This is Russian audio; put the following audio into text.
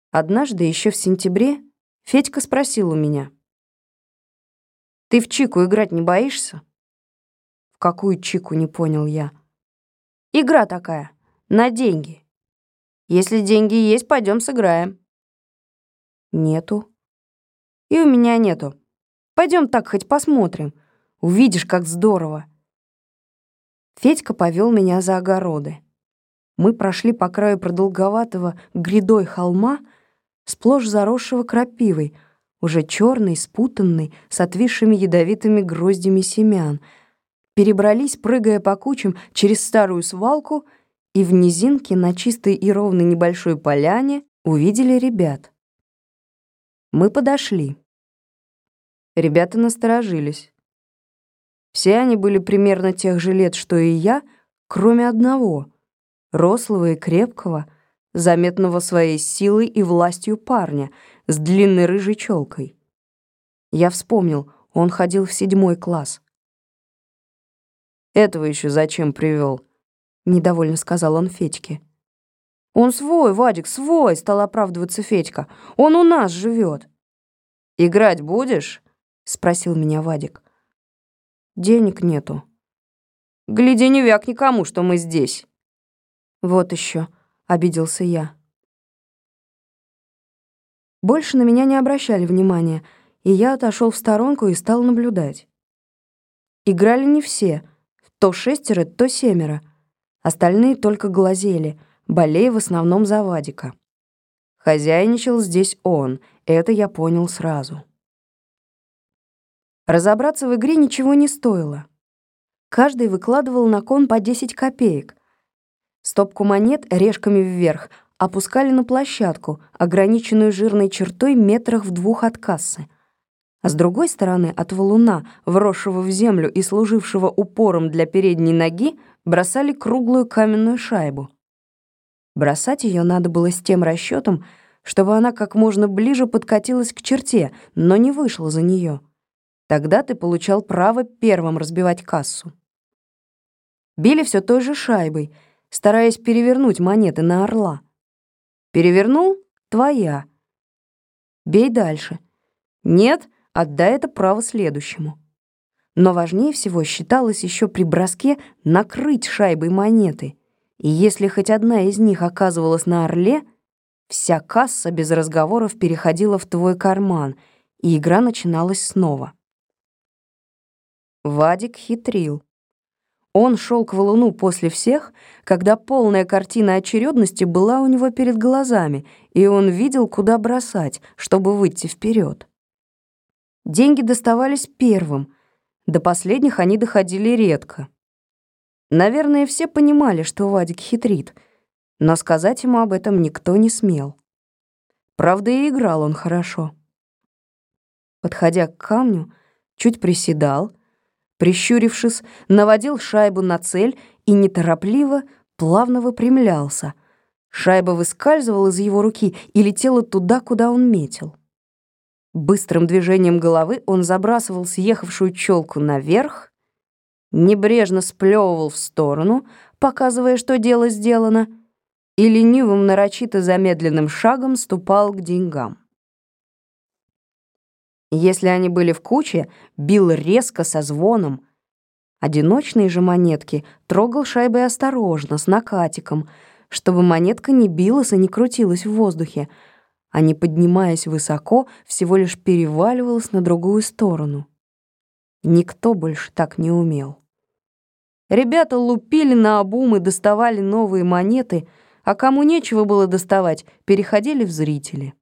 Однажды, еще в сентябре, Федька спросил у меня: «Ты в чику играть не боишься?» «В какую чику?» — не понял я. «Игра такая, на деньги. Если деньги есть, пойдем сыграем». «Нету». «И у меня нету. Пойдем так хоть посмотрим. Увидишь, как здорово». Федька повел меня за огороды. Мы прошли по краю продолговатого грядой холма, сплошь заросшего крапивой, уже черный, спутанный, с отвисшими ядовитыми гроздями семян, перебрались, прыгая по кучам, через старую свалку, и в низинке на чистой и ровной небольшой поляне увидели ребят. Мы подошли. Ребята насторожились. Все они были примерно тех же лет, что и я, кроме одного, рослого и крепкого, заметного своей силой и властью парня с длинной рыжей челкой. Я вспомнил, он ходил в 7 класс. «Этого еще зачем привел?» — недовольно сказал он Федьке. «Он свой, Вадик, свой!» — стал оправдываться Федька. «Он у нас живет». «Играть будешь?» — спросил меня Вадик. «Денег нету». «Гляди, не вяк никому, что мы здесь». «Вот еще», — обиделся я. Больше на меня не обращали внимания, и я отошел в сторонку и стал наблюдать. Играли не все, то 6, то 7. Остальные только глазели, болея в основном за Вадика. Хозяйничал здесь он, это я понял сразу. Разобраться в игре ничего не стоило. Каждый выкладывал на кон по 10 копеек. Стопку монет решками вверх опускали на площадку, ограниченную жирной чертой метрах в 2 от кассы. А с другой стороны, от валуна, вросшего в землю и служившего упором для передней ноги, бросали круглую каменную шайбу. Бросать ее надо было с тем расчетом, чтобы она как можно ближе подкатилась к черте, но не вышла за нее. Тогда ты получал право первым разбивать кассу. Били все той же шайбой, стараясь перевернуть монеты на орла. Перевернул — твоя. Бей дальше. Нет — отдай это право следующему. Но важнее всего считалось еще при броске накрыть шайбой монеты. И если хоть одна из них оказывалась на орле, вся касса без разговоров переходила в твой карман, и игра начиналась снова. Вадик хитрил. Он шел к валуну после всех, когда полная картина очередности была у него перед глазами, и он видел, куда бросать, чтобы выйти вперед. Деньги доставались первым, до последних они доходили редко. Наверное, все понимали, что Вадик хитрит, но сказать ему об этом никто не смел. Правда, и играл он хорошо. Подходя к камню, чуть приседал, прищурившись, наводил шайбу на цель и неторопливо, плавно выпрямлялся. Шайба выскальзывала из его руки и летела туда, куда он метил. Быстрым движением головы он забрасывал съехавшую челку наверх, небрежно сплевывал в сторону, показывая, что дело сделано, и ленивым, нарочито замедленным шагом ступал к деньгам. Если они были в куче, бил резко, со звоном. Одиночные же монетки трогал шайбой осторожно, с накатиком, чтобы монетка не билась и не крутилась в воздухе, а не поднимаясь высоко, всего лишь переваливалась на другую сторону. Никто больше так не умел. Ребята лупили наобум и доставали новые монеты, а кому нечего было доставать, переходили в зрители.